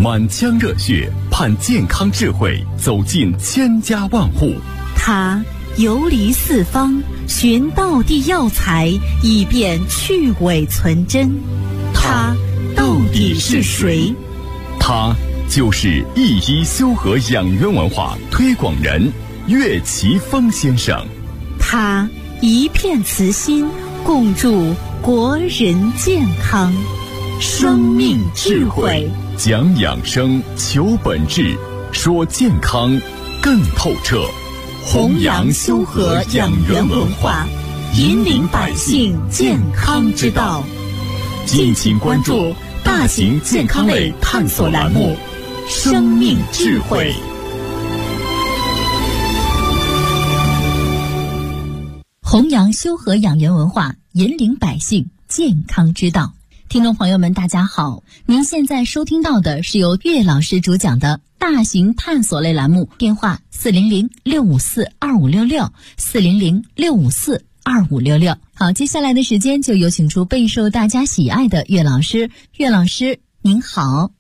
满腔热血盼健康智慧走进千家万户。 他游离四方，寻道地药材，以便去伪存真。他到底是谁？ 他就是一医修和养元文化推广人岳奇峰先生。 他一片慈心，共筑国人健康。生命智慧， 讲养生，求本质，说健康更透彻。 弘扬修和养元文化，引领百姓健康之道。敬请关注大型健康类探索栏目《生命智慧》。弘扬修和养元文化，引领百姓健康之道。听众朋友们，大家好，您现在收听到的是由岳老师主讲的大型探索类栏目，电话400-654-2566，400-654-2566。好，接下来的时间就有请出备受大家喜爱的岳老师。岳老师您好。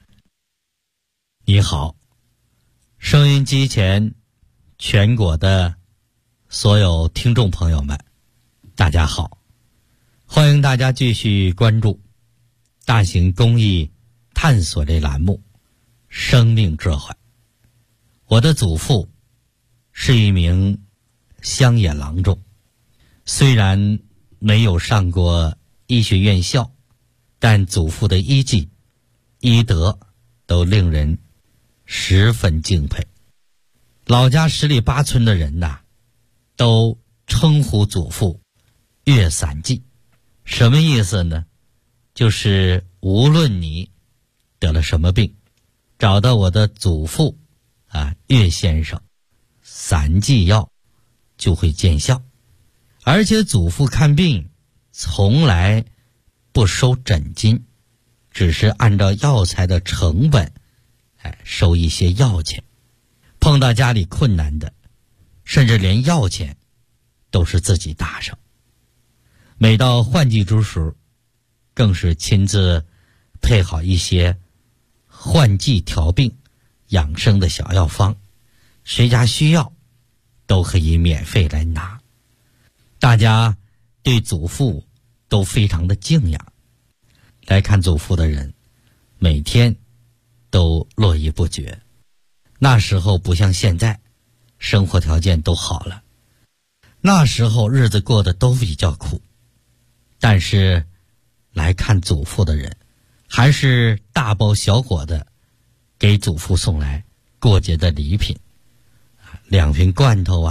你好，收音机前全国的所有听众朋友们，大家好，欢迎大家继续关注大型公益探索类栏目生命智慧。我的祖父是一名乡野郎中，虽然没有上过医学院校，但祖父的医技医德都令人十分敬佩。老家十里八村的人呐，都称呼祖父岳散记。什么意思呢？就是无论你得了什么病，找到我的祖父岳先生，散剂药就会见效。而且祖父看病从来不收诊金，只是按照药材的成本收一些药钱。碰到家里困难的，甚至连药钱都是自己搭上。每到换季之时，更是亲自配好一些换季调病养生的小药方，谁家需要都可以免费来拿。大家对祖父都非常的敬仰，来看祖父的人每天都络绎不绝。那时候不像现在，生活条件都好了，那时候日子过得都比较苦，但是来看祖父的人还是大包小裹的给祖父送来过节的礼品，2瓶罐头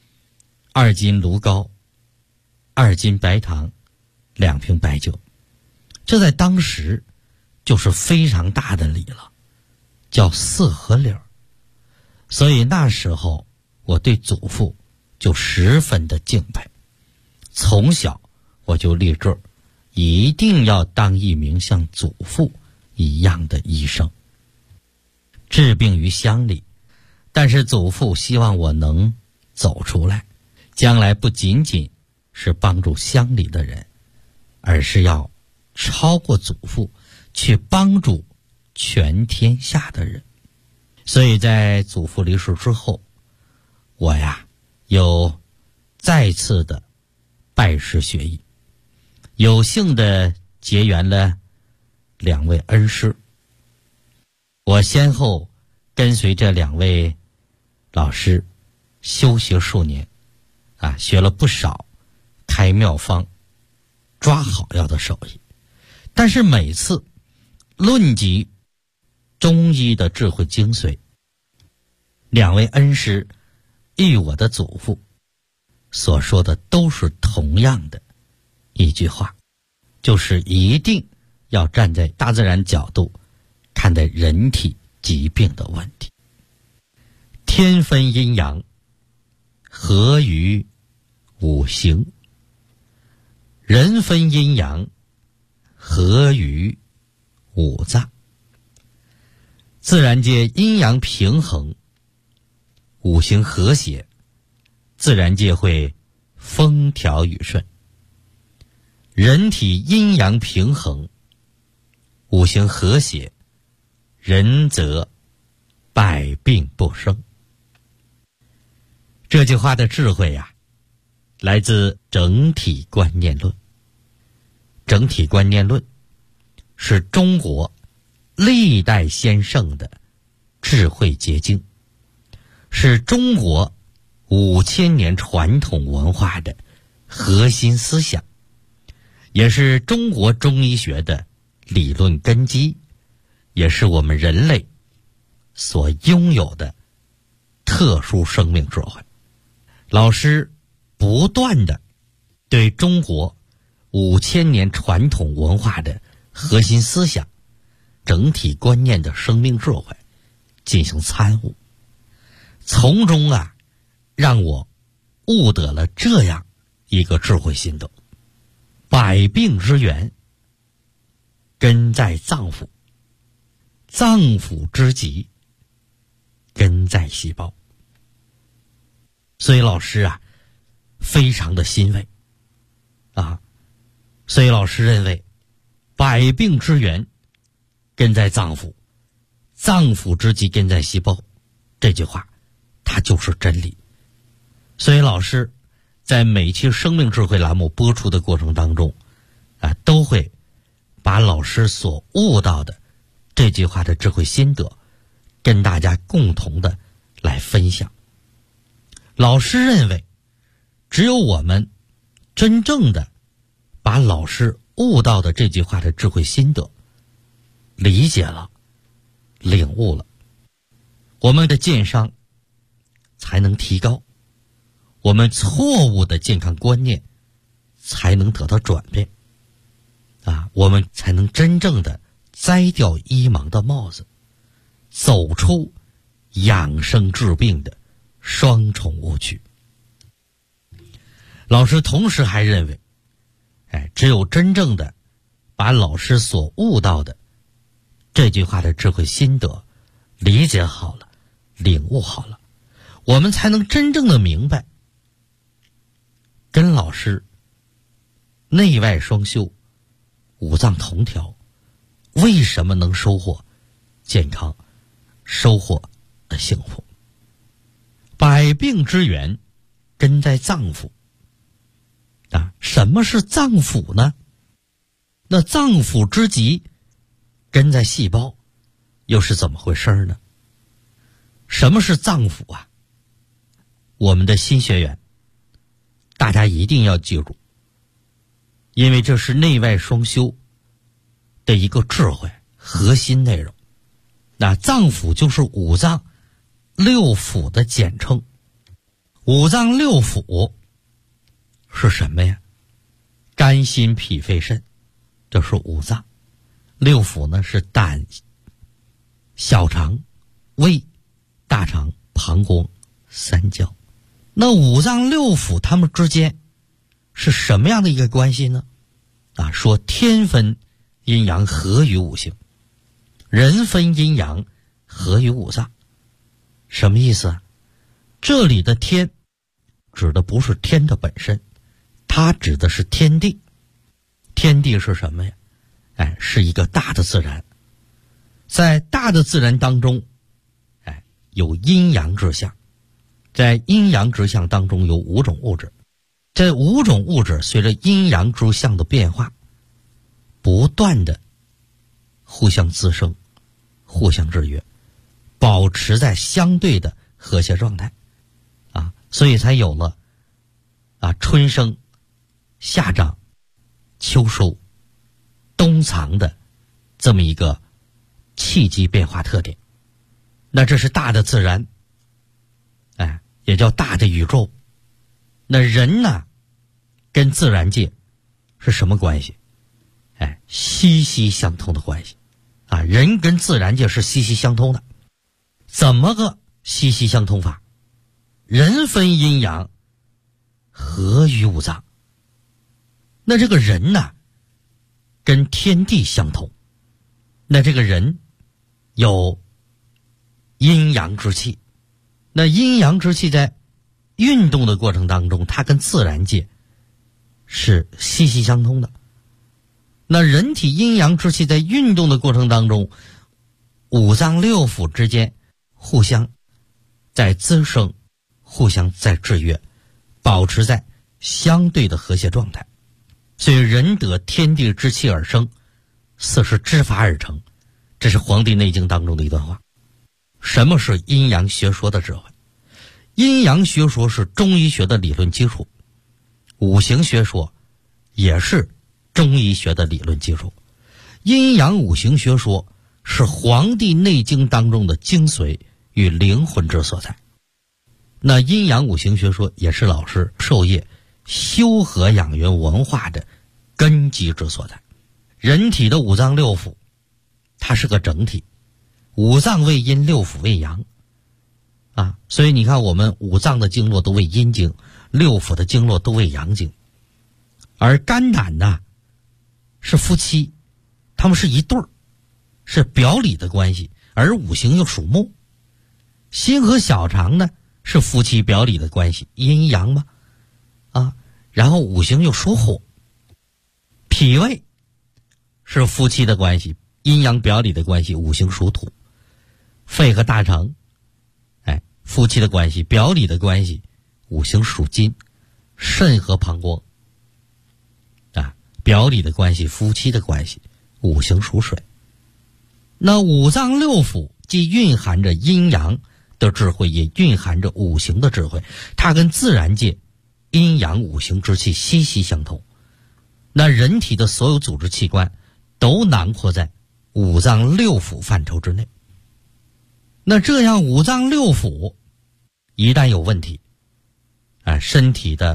2斤芦膏，2斤白糖，2瓶白酒。这在当时就是非常大的礼了，叫4合礼。所以那时候我对祖父就十分的敬佩，从小我就立志一定要当一名像祖父一样的医生，治病于乡里。但是祖父希望我能走出来，将来不仅仅是帮助乡里的人，而是要超过祖父，去帮助全天下的人。所以在祖父离世之后，我又再次的拜师学艺，有幸的结缘了2位恩师。我先后跟随这2位老师修学数年，学了不少开妙方抓好药的手艺。但是每次论及中医的智慧精髓，2位恩师与我的祖父所说的都是同样的一句话，就是一定要站在大自然角度看待人体疾病的问题。天分阴阳，合于五行；人分阴阳，合于五脏。自然界阴阳平衡，五行和谐，自然界会风调雨顺。人体阴阳平衡，五行和谐， 仁则百病不生。这句话的智慧呀，来自整体观念论。整体观念论是中国历代先圣的智慧结晶，是中国5000年传统文化的核心思想，也是中国中医学的理论根基，也是我们人类所拥有的特殊生命智慧。老师不断地对中国5000年传统文化的核心思想、整体观念的生命智慧进行参悟，从中让我悟得了这样一个智慧心得：百病之源根在脏腑，脏腑之疾根在细胞。所以老师非常的欣慰所以老师认为百病之源根在脏腑，脏腑之疾根在细胞，这句话它就是真理。所以老师在每期生命智慧栏目播出的过程当中都会把老师所悟到的这句话的智慧心得跟大家共同的来分享。老师认为，只有我们真正的把老师悟到的这句话的智慧心得理解了、领悟了，我们的健商才能提高，我们错误的健康观念才能得到转变我们才能真正的摘掉医盲的帽子，走出养生治病的双重误区。老师同时还认为，只有真正的把老师所悟到的这句话的智慧心得理解好了、领悟好了，我们才能真正的明白，跟老师内外双修、五脏同调，为什么能收获健康、收获幸福。百病之源根在脏腑什么是脏腑呢？那脏腑之疾根在细胞，又是怎么回事呢？什么是脏腑我们的新学员大家一定要记住，因为这是内外双修的一个智慧核心内容。那脏腑就是五脏六腑的简称。五脏六腑是什么呀？肝心脾肺肾，这是五脏。六腑呢是胆、小肠、胃、大肠、膀胱、三焦。那五脏六腑它们之间是什么样的一个关系呢？说天分阴阳合于五行，人分阴阳合于五脏。什么意思这里的天指的不是天的本身，它指的是天地。天地是什么呀？是一个大的自然。在大的自然当中有阴阳之象，在阴阳之象当中有5种物质，这5种物质随着阴阳之象的变化不断的互相滋生、互相制约，保持在相对的和谐状态所以才有了春生、夏长、秋收、冬藏的这么一个气机变化特点。那这是大的自然也叫大的宇宙。那人呢跟自然界是什么关系？息息相通的关系人跟自然界是息息相通的。怎么个息息相通法？人分阴阳合于五脏。那这个人呢跟天地相通，那这个人有阴阳之气，那阴阳之气在运动的过程当中，它跟自然界是息息相通的。那人体阴阳之气在运动的过程当中， 五脏六腑之间互相在滋生，互相在制约，保持在相对的和谐状态。所以人得天地之气而生，色是之法而成，这是《黄帝内经》当中的一段话。什么是阴阳学说的智慧？阴阳学说是中医学的理论基础，五行学说也是中医学的理论基础。阴阳五行学说是《黄帝内经》当中的精髓与灵魂之所在。那阴阳五行学说也是老师授业修和养元文化的根基之所在。人体的五脏六腑它是个整体，五脏为阴，六腑为阳啊，所以你看我们五脏的经络都为阴经，六腑的经络都为阳经。而肝胆呢是夫妻，他们是一对儿，是表里的关系，而五行又属木。心和小肠呢是夫妻表里的关系，阴阳嘛啊，然后五行又属火。脾胃是夫妻的关系，阴阳表里的关系，五行属土。肺和大肠夫妻的关系，表里的关系，五行属金。肾和膀胱表里的关系，夫妻的关系，五行属水。那五脏六腑既蕴含着阴阳的智慧，也蕴含着五行的智慧，它跟自然界阴阳五行之气息息相通。那人体的所有组织器官都囊括在五脏六腑范畴之内。那这样五脏六腑一旦有问题，身体的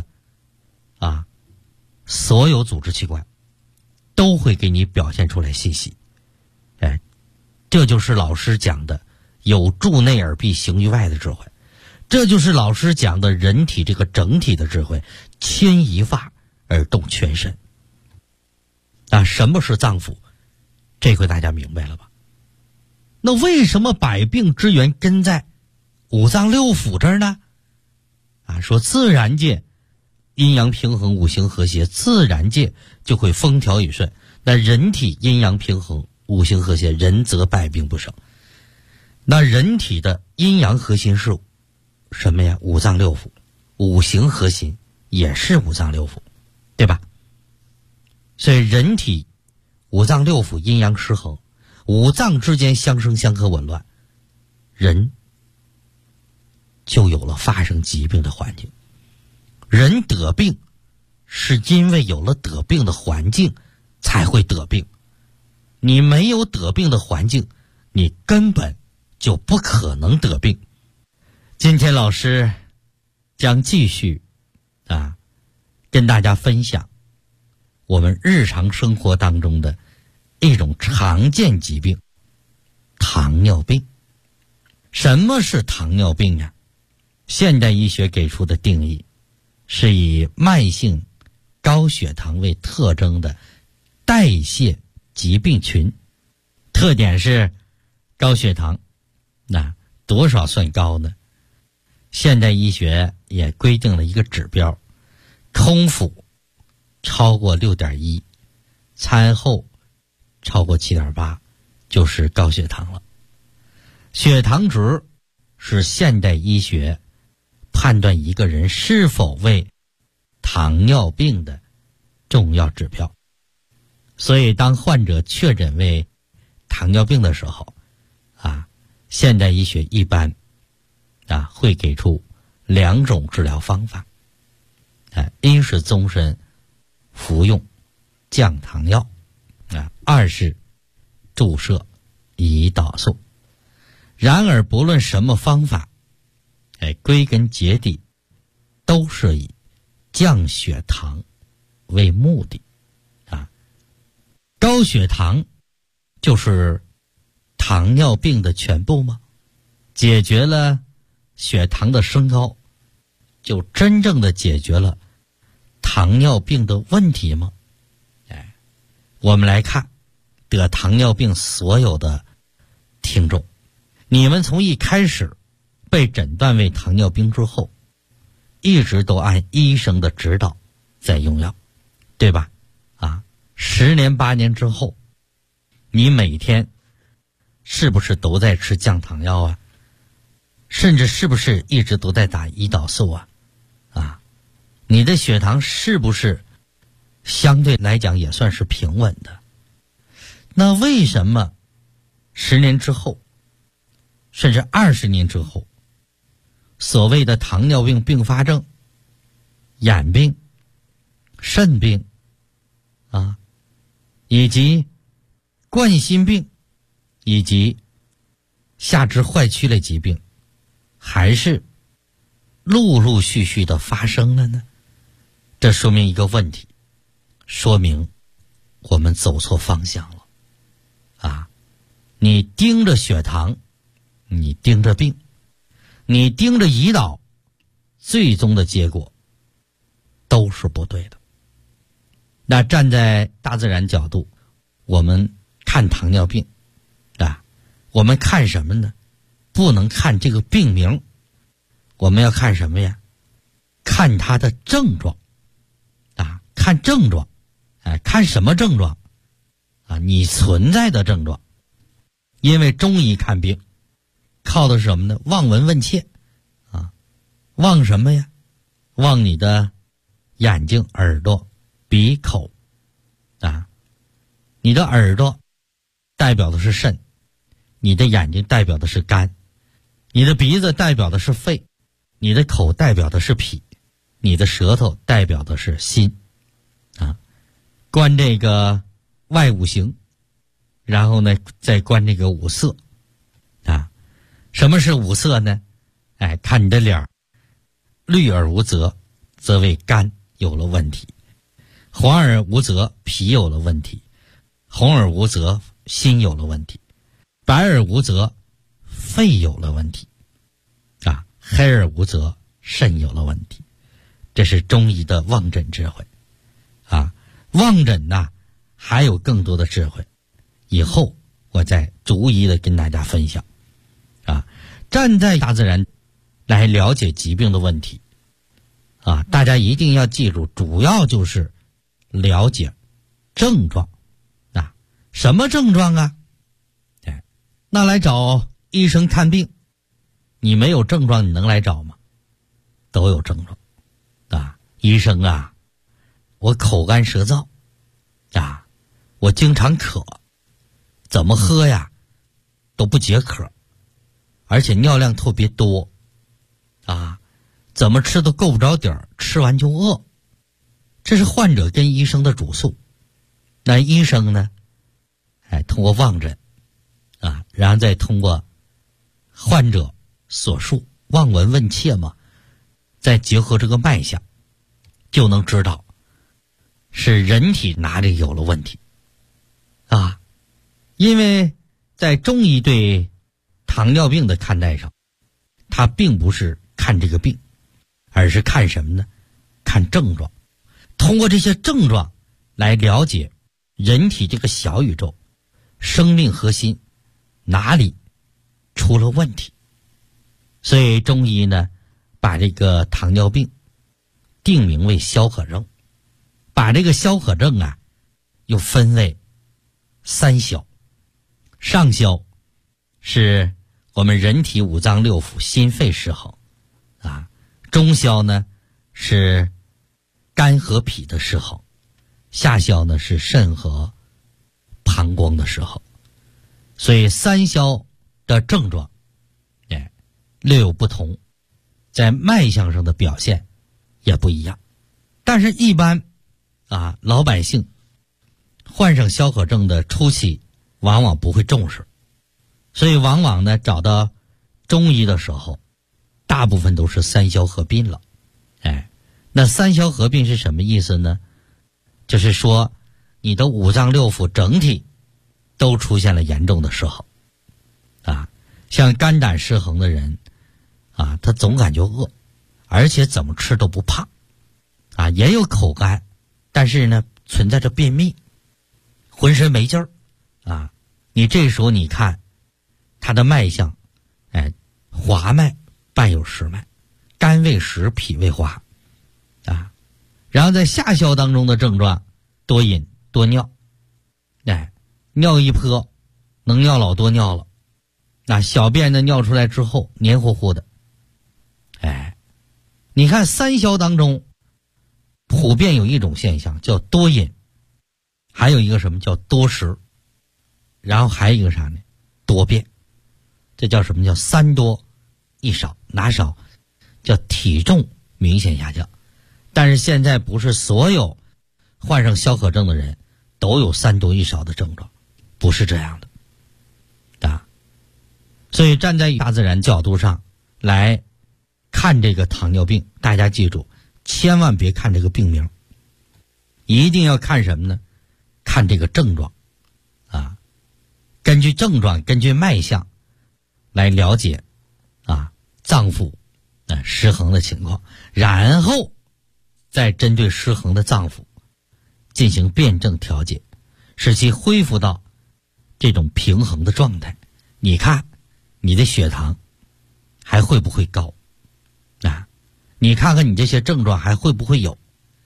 所有组织器官都会给你表现出来信息。这就是老师讲的有助内而必行于外的智慧，这就是老师讲的人体这个整体的智慧，牵一发而动全身。什么是脏腑？这回大家明白了吧？那为什么百病之源根在五脏六腑这儿呢？说自然界阴阳平衡，五行和谐，自然界就会风调雨顺。那人体阴阳平衡，五行和谐，人则百病不生。那人体的阴阳核心是什么呀？五脏六腑。五行核心也是五脏六腑，对吧？所以人体五脏六腑阴阳失衡，五脏之间相生相克紊乱，人就有了发生疾病的环境。人得病是因为有了得病的环境才会得病，你没有得病的环境，你根本就不可能得病。今天老师将继续跟大家分享我们日常生活当中的一种常见疾病——糖尿病。什么是糖尿病呀？现代医学给出的定义是以慢性高血糖为特征的代谢疾病群，特点是高血糖。那多少算高呢？现代医学也规定了一个指标，空腹超过 6.1， 餐后超过 7.8， 就是高血糖了。血糖值是现代医学判断一个人是否为糖尿病的重要指标。所以当患者确诊为糖尿病的时候现代医学一般会给出2种治疗方法。一是终身服用降糖药，二是注射胰岛素。然而不论什么方法，归根结底都是以降血糖为目的。高血糖就是糖尿病的全部吗？解决了血糖的升高，就真正的解决了糖尿病的问题吗？我们来看得糖尿病所有的听众，你们从一开始被诊断为糖尿病之后，一直都按医生的指导在用药，对吧？10年8年之后，你每天是不是都在吃降糖药啊？甚至是不是一直都在打胰岛素啊？你的血糖是不是相对来讲也算是平稳的？那为什么10年之后，甚至20年之后，所谓的糖尿病并发症、眼病、肾病以及冠心病以及下肢坏曲类疾病还是陆陆续续的发生了呢？这说明一个问题，说明我们走错方向了你盯着血糖，你盯着病，你盯着胰岛，最终的结果都是不对的。那站在大自然角度，我们看糖尿病我们看什么呢？不能看这个病名，我们要看什么呀？看它的症状看症状看什么症状你存在的症状。因为中医看病靠的是什么呢？望闻问切望什么呀？望你的眼睛、耳朵、鼻、口你的耳朵代表的是肾，你的眼睛代表的是肝，你的鼻子代表的是肺，你的口代表的是脾，你的舌头代表的是心观这个外五行，然后呢再观这个五色什么是五色呢？看你的脸，绿而无泽，则为肝有了问题；黄而无泽，脾有了问题；红而无泽，心有了问题；白而无泽，肺有了问题黑而无泽，肾有了问题。这是中医的望诊智慧望诊还有更多的智慧，以后我再逐一的跟大家分享站在大自然来了解疾病的问题大家一定要记住，主要就是了解症状什么症状那来找医生看病，你没有症状你能来找吗？都有症状医生我口干舌燥我经常渴，怎么喝呀都不解渴，而且尿量特别多怎么吃都够不着底儿，吃完就饿。这是患者跟医生的主诉。那医生呢通过望诊然后再通过患者所述望闻问切嘛，再结合这个脉象，就能知道是人体哪里有了问题因为在中医对糖尿病的看待上，它并不是看这个病，而是看什么呢？看症状。通过这些症状来了解人体这个小宇宙生命核心哪里出了问题。所以中医呢把这个糖尿病定名为消渴症，把这个消渴症又分为三消。上消是我们人体五脏六腑心肺失衡中消呢是肝和脾的失衡，下消呢是肾和膀胱的失衡。所以三消的症状略有不同，在脉象上的表现也不一样。但是一般老百姓患上消渴症的初期往往不会重视，所以往往呢找到中医的时候大部分都是三消合并了。那三消合并是什么意思呢？就是说你的五脏六腑整体都出现了严重的失衡像肝胆失衡的人他总感觉饿，而且怎么吃都不胖也有口干，但是呢存在着便秘，浑身没劲儿你这时候你看他的脉象滑脉伴有实脉，肝胃实，脾胃滑然后在下消当中的症状，多饮多尿尿一泼能尿老多尿了， 那小便呢尿出来之后黏糊糊的。你看三消当中普遍有一种现象叫多饮，还有一个什么叫多食，然后还有一个啥呢？多便。这叫什么？叫三多一少。哪少？叫体重明显下降。但是现在不是所有患上消渴症的人都有三多一少的症状，不是这样的所以站在大自然角度上来看这个糖尿病，大家记住，千万别看这个病名，一定要看什么呢？看这个症状根据症状，根据脉象来了解脏腑失衡的情况，然后再针对失衡的脏腑进行辩证调节，使其恢复到这种平衡的状态。你看你的血糖还会不会高你看看你这些症状还会不会有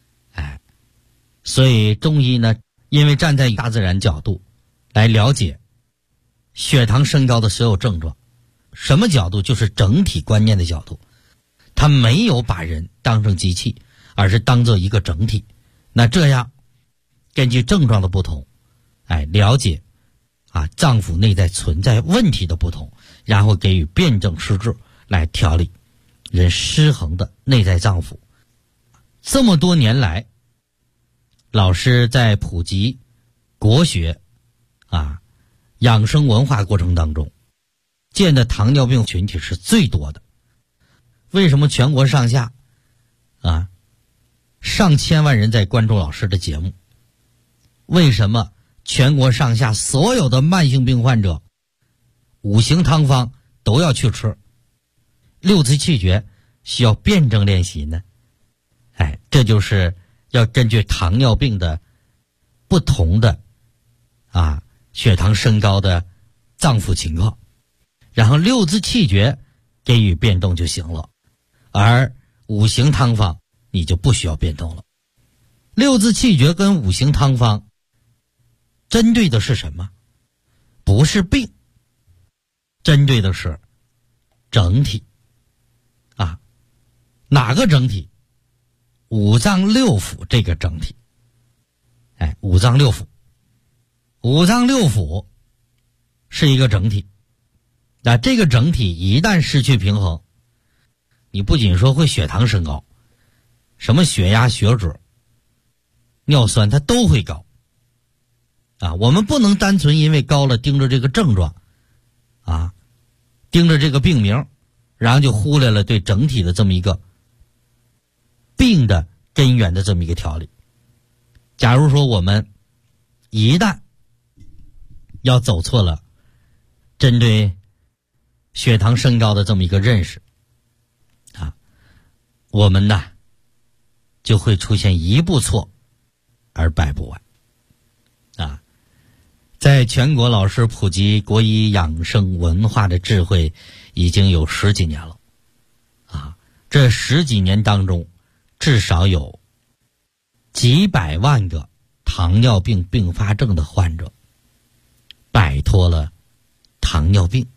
所以中医呢，因为站在大自然角度来了解血糖升高的所有症状，什么角度？就是整体观念的角度，他没有把人当成机器，而是当做一个整体。那这样根据症状的不同了解脏腑内在存在问题的不同，然后给予辩证施治来调理人失衡的内在脏腑。这么多年来，老师在普及国学养生文化过程当中，见的糖尿病群体是最多的。为什么全国上下上千万人在关注老师的节目？为什么全国上下所有的慢性病患者五行汤方都要去吃，六字气诀需要辩证练习呢？这就是要根据糖尿病的不同的血糖升高的脏腑情况，然后六字气诀给予变动就行了，而五行汤方你就不需要变动了。六字气诀跟五行汤方针对的是什么？不是病，针对的是整体哪个整体？五脏六腑这个整体。五脏六腑，五脏六腑是一个整体。这个整体一旦失去平衡，你不仅说会血糖升高，什么血压、血脂、尿酸它都会高我们不能单纯因为高了盯着这个症状盯着这个病名，然后就忽略了对整体的这么一个病的根源的这么一个调理。假如说我们一旦要走错了针对血糖升高的这么一个认识我们呢就会出现一步错而百步完在全国老师普及国医养生文化的智慧已经有10几年了这10几年当中，至少有几百万个糖尿病并发症的患者摆脱了糖尿病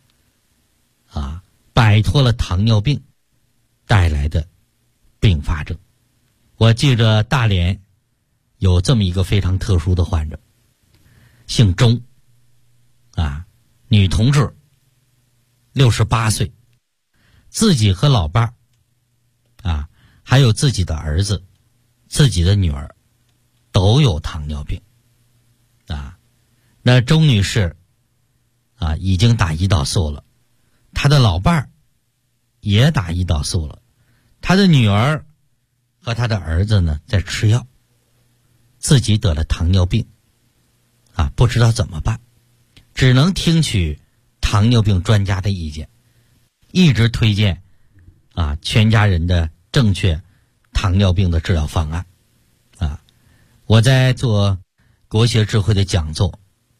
摆脱了糖尿病带来的并发症。我记着大连有这么一个非常特殊的患者，姓钟女同志，68岁，自己和老伴还有自己的儿子、自己的女儿都有糖尿病那钟女士已经打胰岛素了，她的老伴儿也打胰岛素了，她的女儿和她的儿子呢在吃药，自己得了糖尿病不知道怎么办，只能听取糖尿病专家的意见，一直推荐全家人的正确糖尿病的治疗方案我在做国学智慧的讲座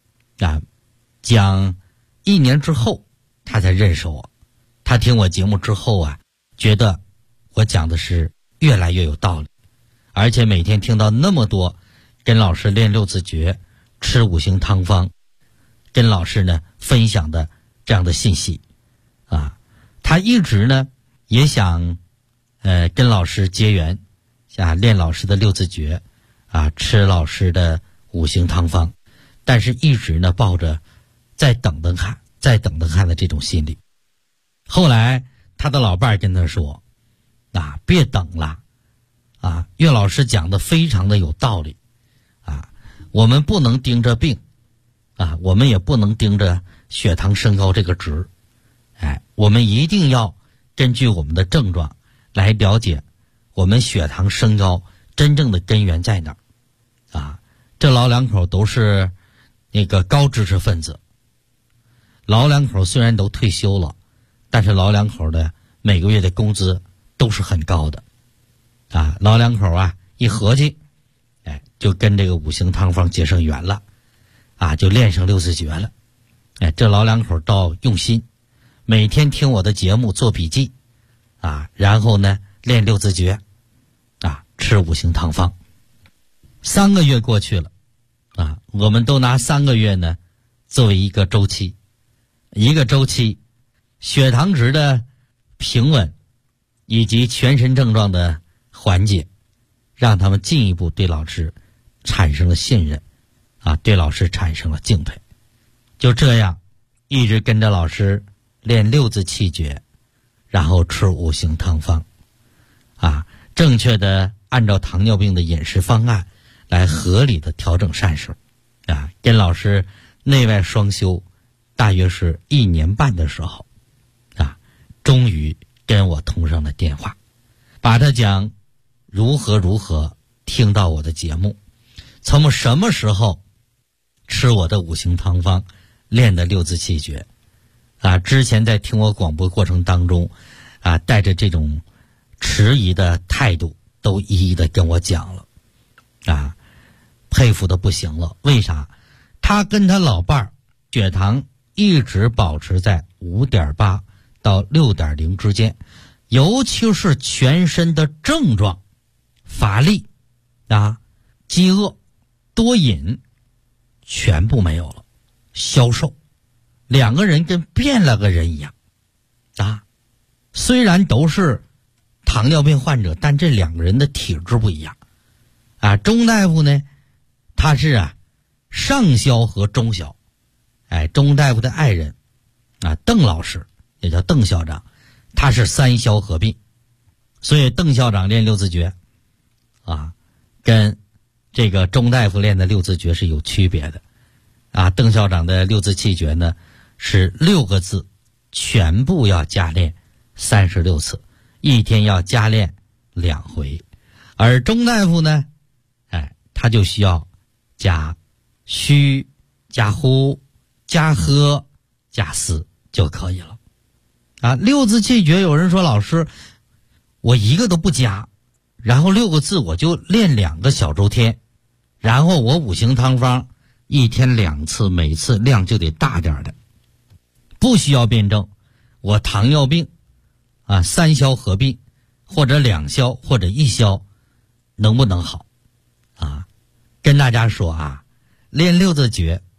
讲1年之后他才认识我，他听我节目之后觉得我讲的是越来越有道理，而且每天听到那么多跟老师练六字诀、吃五行汤方，跟老师呢分享的这样的信息啊。他一直呢也想跟老师结缘，想练老师的六字诀啊，吃老师的五行汤方，但是一直呢抱着再等等看的这种心理。后来他的老伴儿跟他说啊，别等了啊，岳老师讲的非常的有道理啊，我们不能盯着病啊，我们也不能盯着血糖升高这个值，我们一定要根据我们的症状来了解我们血糖升高真正的根源在哪儿啊。这老两口都是那个高知识分子，老两口虽然都退休了，但是老两口的每个月的工资都是很高的啊。老两口啊一合计，就跟这个五行汤方结上缘了啊，就练上六字诀了。这老两口倒用心，每天听我的节目做笔记啊，然后呢练六字诀啊，吃五行汤方。3个月过去了啊，我们都拿3个月呢作为一个周期，血糖值的平稳以及全身症状的缓解，让他们进一步对老师产生了信任啊，对老师产生了敬佩。就这样一直跟着老师练六字气诀，然后吃五行汤方啊，正确的按照糖尿病的饮食方案来合理的调整膳食啊，跟老师内外双修大约是1年半的时候啊，终于跟我通上了电话，把他讲如何听到我的节目，从什么时候吃我的五行汤方，练的六字气诀啊，之前在听我广播过程当中啊，带着这种迟疑的态度都一一的跟我讲了啊，佩服的不行了。为啥？他跟他老伴儿血糖一直保持在5.8到6.0之间，尤其是全身的症状，乏力啊、饥饿、多饮全部没有了，消瘦，两个人跟变了个人一样啊。虽然都是糖尿病患者，但这两个人的体质不一样啊。钟大夫呢，他是上消和中消，钟大夫的爱人啊，邓老师也叫邓校长，他是3消合并，所以邓校长练六字诀啊，跟这个钟大夫练的六字诀是有区别的啊。邓校长的六字气诀呢是6个字，全部要加练36次，一天要加练2回，而钟大夫呢，他就需要加虚、加呼、加喝、加思就可以了啊。六字气诀，有人说老师，我一个都不加，然后6个字我就练2个小周天，然后我五行汤方一天2次，每次量就得大点的，不需要辩证。我糖尿病啊，3消合并，或者2消或者1消，能不能好啊？跟大家说啊，练六字诀